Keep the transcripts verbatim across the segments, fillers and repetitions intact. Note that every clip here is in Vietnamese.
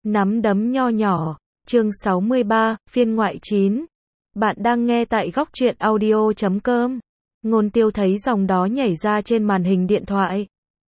Nắm đấm nho nhỏ, chương sáu mươi ba, phiên ngoại chín. Bạn đang nghe tại góc truyện audio chấm com. Ngôn Tiêu thấy dòng đó nhảy ra trên màn hình điện thoại.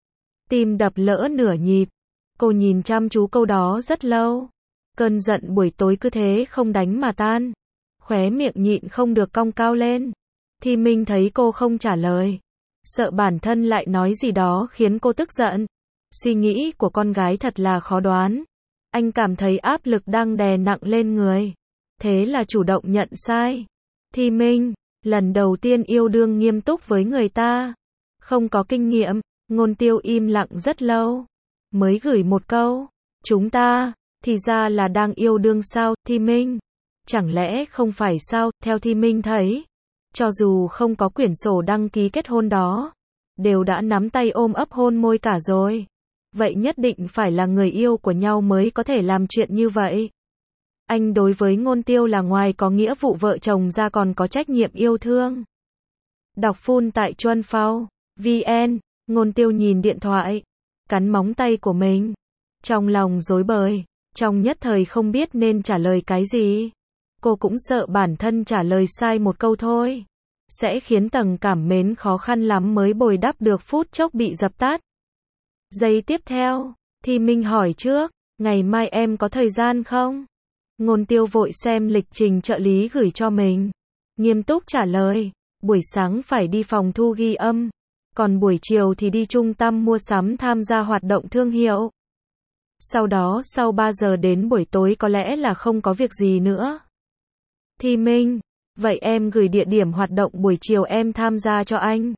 Tim đập lỡ nửa nhịp. Cô nhìn chăm chú câu đó rất lâu. Cơn giận buổi tối cứ thế không đánh mà tan. Khóe miệng nhịn không được cong cao lên. Thì Minh thấy cô không trả lời. Sợ bản thân lại nói gì đó khiến cô tức giận. Suy nghĩ của con gái thật là khó đoán. Anh cảm thấy áp lực đang đè nặng lên người. Thế là chủ động nhận sai. Thì Minh, lần đầu tiên yêu đương nghiêm túc với người ta. Không có kinh nghiệm. Ngôn Tiêu im lặng rất lâu. Mới gửi một câu. Chúng ta, thì ra là đang yêu đương sao, Thì Minh? Chẳng lẽ không phải sao, theo Thì Minh thấy. Cho dù không có quyển sổ đăng ký kết hôn đó. Đều đã nắm tay ôm ấp hôn môi cả rồi. Vậy nhất định phải là người yêu của nhau mới có thể làm chuyện như vậy. Anh đối với Ngôn Tiêu là ngoài có nghĩa vụ vợ chồng ra còn có trách nhiệm yêu thương. Đọc full tại chuan phao vn. Ngôn Tiêu nhìn điện thoại, cắn móng tay của mình. Trong lòng rối bời, trong nhất thời không biết nên trả lời cái gì. Cô cũng sợ bản thân trả lời sai một câu thôi sẽ khiến tầng cảm mến khó khăn lắm mới bồi đắp được phút chốc bị dập tắt. Giây tiếp theo, Thì Minh hỏi trước, ngày mai em có thời gian không? Ngôn Tiêu vội xem lịch trình trợ lý gửi cho mình. Nghiêm túc trả lời, buổi sáng phải đi phòng thu ghi âm, còn buổi chiều thì đi trung tâm mua sắm tham gia hoạt động thương hiệu. Sau đó sau ba giờ đến buổi tối có lẽ là không có việc gì nữa. Thì Minh, vậy em gửi địa điểm hoạt động buổi chiều em tham gia cho anh.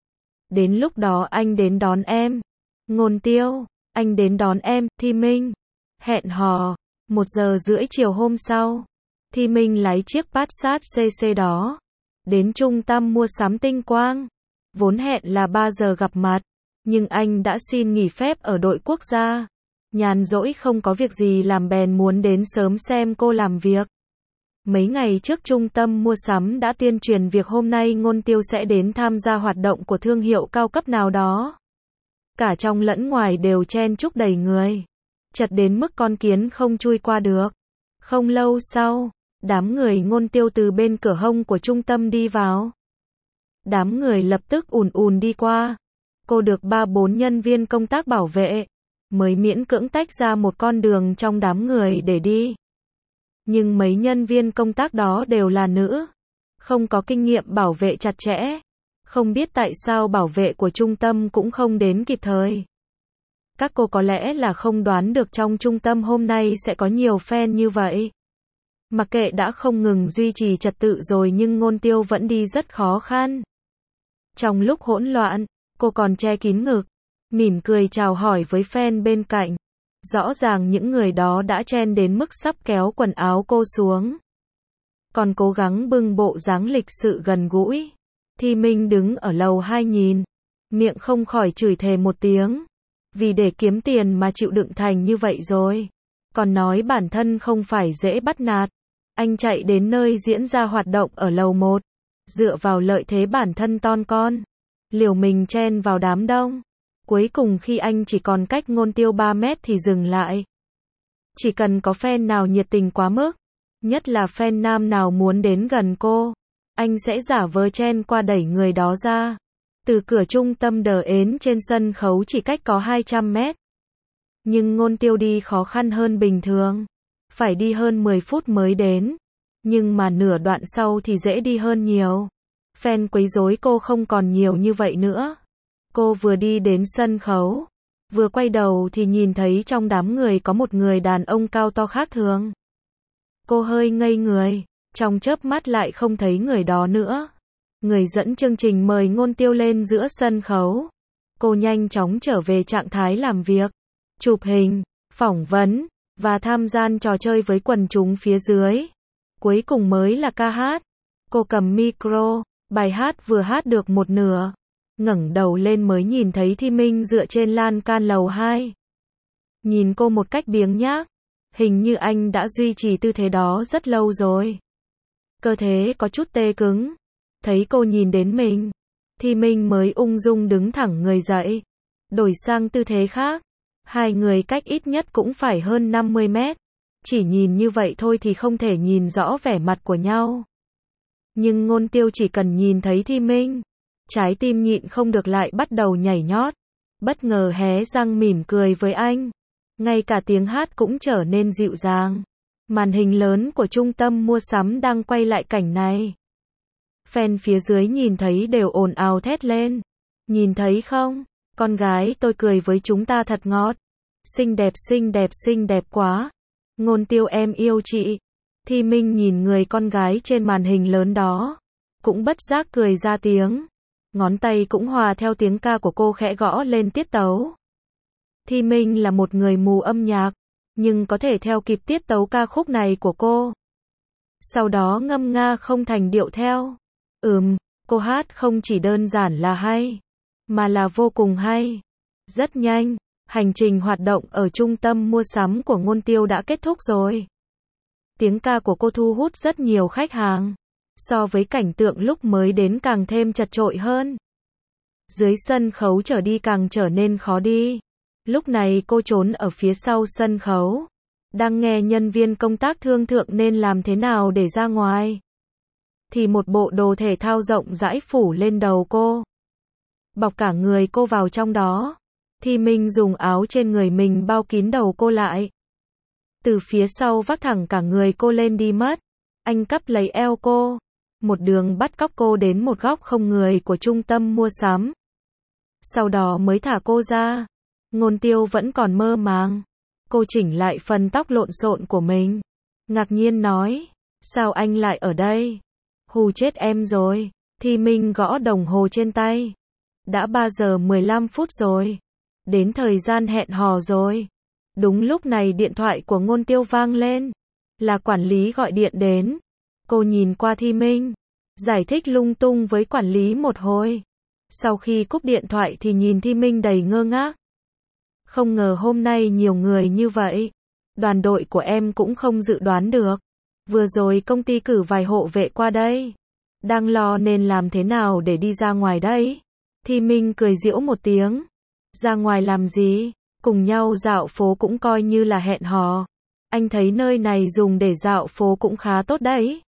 Đến lúc đó anh đến đón em. Ngôn Tiêu, anh đến đón em. Thì Minh, hẹn hò, một giờ rưỡi chiều hôm sau. Thì Minh lái chiếc Passat xê xê đó, đến trung tâm mua sắm Tinh Quang. Vốn hẹn là ba giờ gặp mặt, nhưng anh đã xin nghỉ phép ở đội quốc gia. Nhàn rỗi không có việc gì làm bèn muốn đến sớm xem cô làm việc. Mấy ngày trước trung tâm mua sắm đã tuyên truyền việc hôm nay Ngôn Tiêu sẽ đến tham gia hoạt động của thương hiệu cao cấp nào đó. Cả trong lẫn ngoài đều chen chúc đầy người. Chật đến mức con kiến không chui qua được. Không lâu sau, đám người Ngôn Tiêu từ bên cửa hông của trung tâm đi vào. Đám người lập tức ùn ùn đi qua. Cô được ba bốn nhân viên công tác bảo vệ, mới miễn cưỡng tách ra một con đường trong đám người để đi. Nhưng mấy nhân viên công tác đó đều là nữ, không có kinh nghiệm bảo vệ chặt chẽ. Không biết tại sao bảo vệ của trung tâm cũng không đến kịp thời. Các cô có lẽ là không đoán được trong trung tâm hôm nay sẽ có nhiều fan như vậy. Mặc kệ đã không ngừng duy trì trật tự rồi nhưng Ngôn Tiêu vẫn đi rất khó khăn. Trong lúc hỗn loạn, cô còn che kín ngực, mỉm cười chào hỏi với fan bên cạnh. Rõ ràng những người đó đã chen đến mức sắp kéo quần áo cô xuống. Còn cố gắng bưng bộ dáng lịch sự gần gũi. Thì Minh đứng ở lầu hai nhìn, miệng không khỏi chửi thề một tiếng. Vì để kiếm tiền mà chịu đựng thành như vậy rồi. Còn nói bản thân không phải dễ bắt nạt. Anh chạy đến nơi diễn ra hoạt động ở lầu một. Dựa vào lợi thế bản thân ton con, liều mình chen vào đám đông. Cuối cùng khi anh chỉ còn cách Ngôn Tiêu ba mét thì dừng lại. Chỉ cần có fan nào nhiệt tình quá mức, nhất là fan nam nào muốn đến gần cô, anh sẽ giả vờ chen qua đẩy người đó ra. Từ cửa trung tâm đờ ến trên sân khấu chỉ cách có hai trăm mét. Nhưng Ngôn Tiêu đi khó khăn hơn bình thường. Phải đi hơn mười phút mới đến. Nhưng mà nửa đoạn sau thì dễ đi hơn nhiều. Fan quấy rối cô không còn nhiều như vậy nữa. Cô vừa đi đến sân khấu, vừa quay đầu thì nhìn thấy trong đám người có một người đàn ông cao to khác thường. Cô hơi ngây người, trong chớp mắt lại không thấy người đó nữa. Người dẫn chương trình mời Ngôn Tiêu lên giữa sân khấu. Cô nhanh chóng trở về trạng thái làm việc, chụp hình, phỏng vấn, và tham gia trò chơi với quần chúng phía dưới. Cuối cùng mới là ca hát. Cô cầm micro, bài hát vừa hát được một nửa. Ngẩng đầu lên mới nhìn thấy Thì Minh dựa trên lan can lầu hai. Nhìn cô một cách biếng nhác. Hình như anh đã duy trì tư thế đó rất lâu rồi. Cơ thể có chút tê cứng. Thấy cô nhìn đến mình, Thì Minh mới ung dung đứng thẳng người dậy. Đổi sang tư thế khác. Hai người cách ít nhất cũng phải hơn năm mươi mét. Chỉ nhìn như vậy thôi thì không thể nhìn rõ vẻ mặt của nhau. Nhưng Ngôn Tiêu chỉ cần nhìn thấy Thi Minh, trái tim nhịn không được lại bắt đầu nhảy nhót. Bất ngờ hé răng mỉm cười với anh. Ngay cả tiếng hát cũng trở nên dịu dàng. Màn hình lớn của trung tâm mua sắm đang quay lại cảnh này. Fan phía dưới nhìn thấy đều ồn ào thét lên. Nhìn thấy không? Con gái tôi cười với chúng ta thật ngọt. Xinh đẹp xinh đẹp xinh đẹp quá. Ngôn Tiêu em yêu chị. Thi Minh nhìn người con gái trên màn hình lớn đó. Cũng bất giác cười ra tiếng. Ngón tay cũng hòa theo tiếng ca của cô khẽ gõ lên tiết tấu. Thi Minh là một người mù âm nhạc, nhưng có thể theo kịp tiết tấu ca khúc này của cô. Sau đó ngâm nga không thành điệu theo. Ừm, cô hát không chỉ đơn giản là hay, mà là vô cùng hay. Rất nhanh, hành trình hoạt động ở trung tâm mua sắm của Ngôn Tiêu đã kết thúc rồi. Tiếng ca của cô thu hút rất nhiều khách hàng. So với cảnh tượng lúc mới đến càng thêm chật chội hơn. Dưới sân khấu trở đi càng trở nên khó đi. Lúc này cô trốn ở phía sau sân khấu. Đang nghe nhân viên công tác thương thượng nên làm thế nào để ra ngoài. Thì một bộ đồ thể thao rộng rãi phủ lên đầu cô. Bọc cả người cô vào trong đó. Thi Minh dùng áo trên người mình bao kín đầu cô lại. Từ phía sau vác thẳng cả người cô lên đi mất. Anh cắp lấy eo cô. Một đường bắt cóc cô đến một góc không người của trung tâm mua sắm. Sau đó mới thả cô ra. Ngôn Tiêu vẫn còn mơ màng. Cô chỉnh lại phần tóc lộn xộn của mình. Ngạc nhiên nói. Sao anh lại ở đây? Hù chết em rồi. Thi Minh gõ đồng hồ trên tay. Đã ba giờ mười lăm phút rồi. Đến thời gian hẹn hò rồi. Đúng lúc này điện thoại của Ngôn Tiêu vang lên. Là quản lý gọi điện đến. Cô nhìn qua Thi Minh. Giải thích lung tung với quản lý một hồi. Sau khi cúp điện thoại thì nhìn Thi Minh đầy ngơ ngác. Không ngờ hôm nay nhiều người như vậy. Đoàn đội của em cũng không dự đoán được. Vừa rồi công ty cử vài hộ vệ qua đây. Đang lo nên làm thế nào để đi ra ngoài đây. Thi Minh cười giễu một tiếng. Ra ngoài làm gì? Cùng nhau dạo phố cũng coi như là hẹn hò. Anh thấy nơi này dùng để dạo phố cũng khá tốt đấy.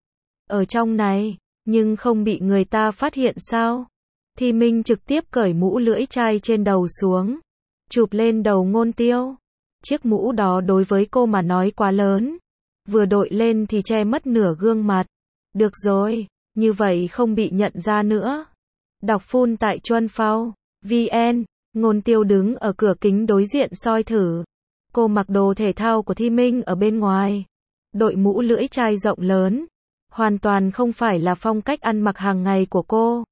Ở trong này, nhưng không bị người ta phát hiện sao? Thi Minh trực tiếp cởi mũ lưỡi chai trên đầu xuống. Chụp lên đầu Ngôn Tiêu. Chiếc mũ đó đối với cô mà nói quá lớn. Vừa đội lên thì che mất nửa gương mặt. Được rồi, như vậy không bị nhận ra nữa. Đọc full tại Chuan Phao vn. Ngôn Tiêu đứng ở cửa kính đối diện soi thử. Cô mặc đồ thể thao của Thi Minh ở bên ngoài. Đội mũ lưỡi chai rộng lớn. Hoàn toàn không phải là phong cách ăn mặc hàng ngày của cô.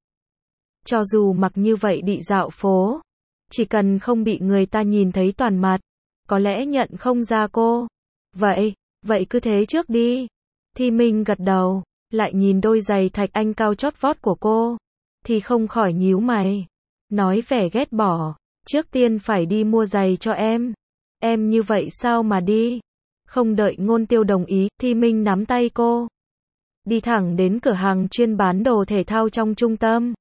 Cho dù mặc như vậy đi dạo phố, chỉ cần không bị người ta nhìn thấy toàn mặt, có lẽ nhận không ra cô. Vậy, vậy cứ thế trước đi. Thi Minh gật đầu, lại nhìn đôi giày thạch anh cao chót vót của cô, thì không khỏi nhíu mày. Nói vẻ ghét bỏ, trước tiên phải đi mua giày cho em. Em như vậy sao mà đi? Không đợi Ngôn Tiêu đồng ý, Thi Minh nắm tay cô. Đi thẳng đến cửa hàng chuyên bán đồ thể thao trong trung tâm.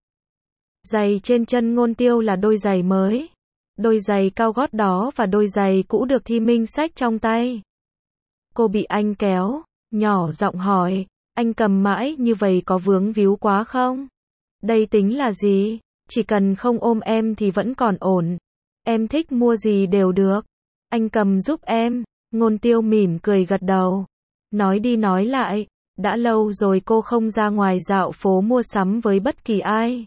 Giày trên chân Ngôn Tiêu là đôi giày mới. Đôi giày cao gót đó và đôi giày cũ được Thi Minh xách trong tay. Cô bị anh kéo, nhỏ giọng hỏi, anh cầm mãi như vậy có vướng víu quá không? Đây tính là gì? Chỉ cần không ôm em thì vẫn còn ổn. Em thích mua gì đều được. Anh cầm giúp em. Ngôn Tiêu mỉm cười gật đầu. Nói đi nói lại, đã lâu rồi cô không ra ngoài dạo phố mua sắm với bất kỳ ai.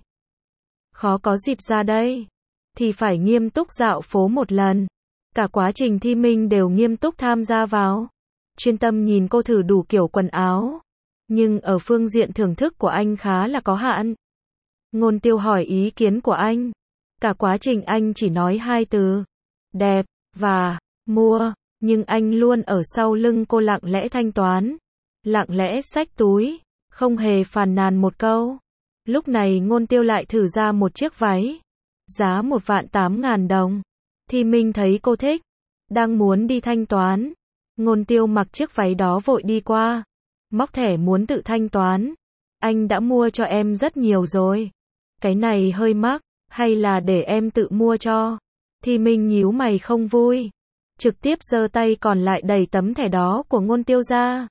Khó có dịp ra đây, thì phải nghiêm túc dạo phố một lần. Cả quá trình Thi Minh đều nghiêm túc tham gia vào. Chuyên tâm nhìn cô thử đủ kiểu quần áo. Nhưng ở phương diện thưởng thức của anh khá là có hạn. Ngôn Tiêu hỏi ý kiến của anh. Cả quá trình anh chỉ nói hai từ. Đẹp, và, mua. Nhưng anh luôn ở sau lưng cô lặng lẽ thanh toán. Lặng lẽ xách túi. Không hề phàn nàn một câu. Lúc này Ngôn Tiêu lại thử ra một chiếc váy. Giá một vạn tám ngàn đồng. Thi Minh thấy cô thích. Đang muốn đi thanh toán. Ngôn Tiêu mặc chiếc váy đó vội đi qua. Móc thẻ muốn tự thanh toán. Anh đã mua cho em rất nhiều rồi. Cái này hơi mắc, hay là để em tự mua cho? Thi Minh nhíu mày không vui, trực tiếp giơ tay còn lại đẩy tấm thẻ đó của Ngôn Tiêu ra.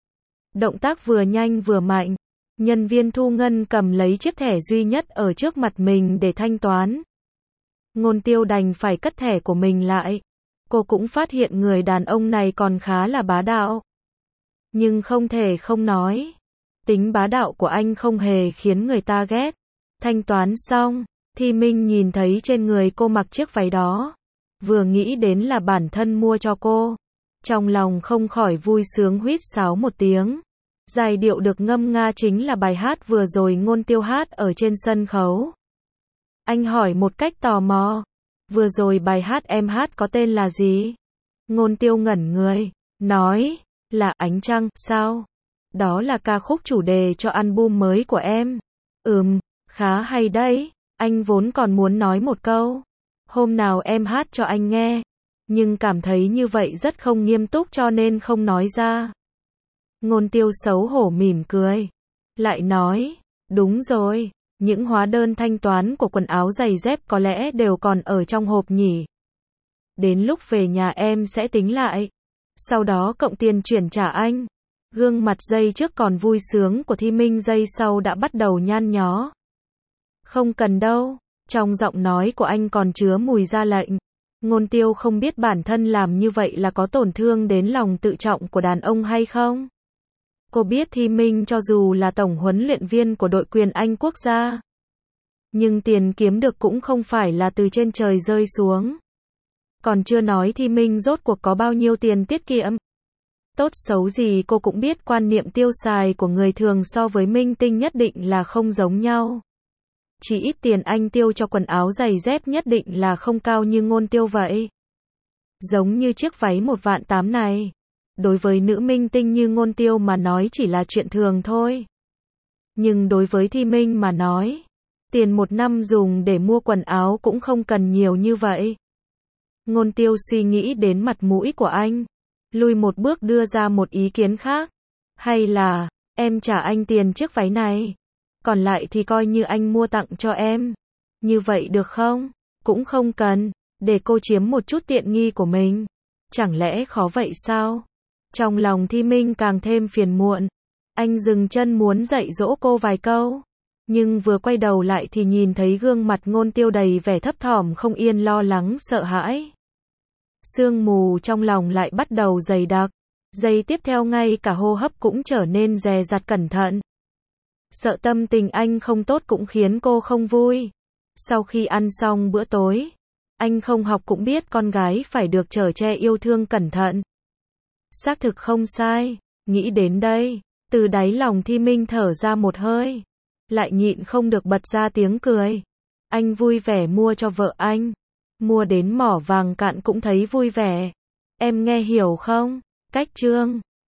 Động tác vừa nhanh vừa mạnh, nhân viên thu ngân cầm lấy chiếc thẻ duy nhất ở trước mặt mình để thanh toán. Ngôn Tiêu đành phải cất thẻ của mình lại. Cô cũng phát hiện người đàn ông này còn khá là bá đạo. Nhưng không thể không nói, tính bá đạo của anh không hề khiến người ta ghét. Thanh toán xong, Thi Minh nhìn thấy trên người cô mặc chiếc váy đó. Vừa nghĩ đến là bản thân mua cho cô, trong lòng không khỏi vui sướng huýt sáo một tiếng. Giai điệu được ngâm nga chính là bài hát vừa rồi Ngôn Tiêu hát ở trên sân khấu. Anh hỏi một cách tò mò, vừa rồi bài hát em hát có tên là gì? Ngôn Tiêu ngẩn người, nói, là Ánh Trăng, sao? Đó là ca khúc chủ đề cho album mới của em. Ừm, khá hay đấy, anh vốn còn muốn nói một câu. Hôm nào em hát cho anh nghe, nhưng cảm thấy như vậy rất không nghiêm túc cho nên không nói ra. Ngôn Tiêu xấu hổ mỉm cười, lại nói, đúng rồi, những hóa đơn thanh toán của quần áo giày dép có lẽ đều còn ở trong hộp nhỉ. Đến lúc về nhà em sẽ tính lại, sau đó cộng tiền chuyển trả anh. Gương mặt giây trước còn vui sướng của Thi Minh giây sau đã bắt đầu nhăn nhó. Không cần đâu, trong giọng nói của anh còn chứa mùi ra lệnh. Ngôn Tiêu không biết bản thân làm như vậy là có tổn thương đến lòng tự trọng của đàn ông hay không. Cô biết Thi Minh cho dù là tổng huấn luyện viên của đội quyền Anh quốc gia, nhưng tiền kiếm được cũng không phải là từ trên trời rơi xuống. Còn chưa nói Thi Minh rốt cuộc có bao nhiêu tiền tiết kiệm. Tốt xấu gì cô cũng biết quan niệm tiêu xài của người thường so với minh tinh nhất định là không giống nhau. Chỉ ít tiền anh tiêu cho quần áo giày dép nhất định là không cao như Ngôn Tiêu vậy. Giống như chiếc váy một vạn tám này, đối với nữ minh tinh như Ngôn Tiêu mà nói chỉ là chuyện thường thôi. Nhưng đối với Thi Minh mà nói, tiền một năm dùng để mua quần áo cũng không cần nhiều như vậy. Ngôn Tiêu suy nghĩ đến mặt mũi của anh, lùi một bước đưa ra một ý kiến khác. Hay là, em trả anh tiền chiếc váy này, còn lại thì coi như anh mua tặng cho em. Như vậy được không? Cũng không cần, để cô chiếm một chút tiện nghi của mình. Chẳng lẽ khó vậy sao? Trong lòng Thi Minh càng thêm phiền muộn. Anh dừng chân muốn dạy dỗ cô vài câu, nhưng vừa quay đầu lại thì nhìn thấy gương mặt Ngôn Tiêu đầy vẻ thấp thỏm không yên lo lắng sợ hãi. Sương mù trong lòng lại bắt đầu dày đặc. Giây tiếp theo ngay cả hô hấp cũng trở nên dè dặt cẩn thận. Sợ tâm tình anh không tốt cũng khiến cô không vui. Sau khi ăn xong bữa tối, anh không học cũng biết con gái phải được chở che yêu thương cẩn thận. Xác thực không sai, nghĩ đến đây, từ đáy lòng Thi Minh thở ra một hơi, lại nhịn không được bật ra tiếng cười. Anh vui vẻ mua cho vợ anh, mua đến mỏ vàng cạn cũng thấy vui vẻ. Em nghe hiểu không? Cách chương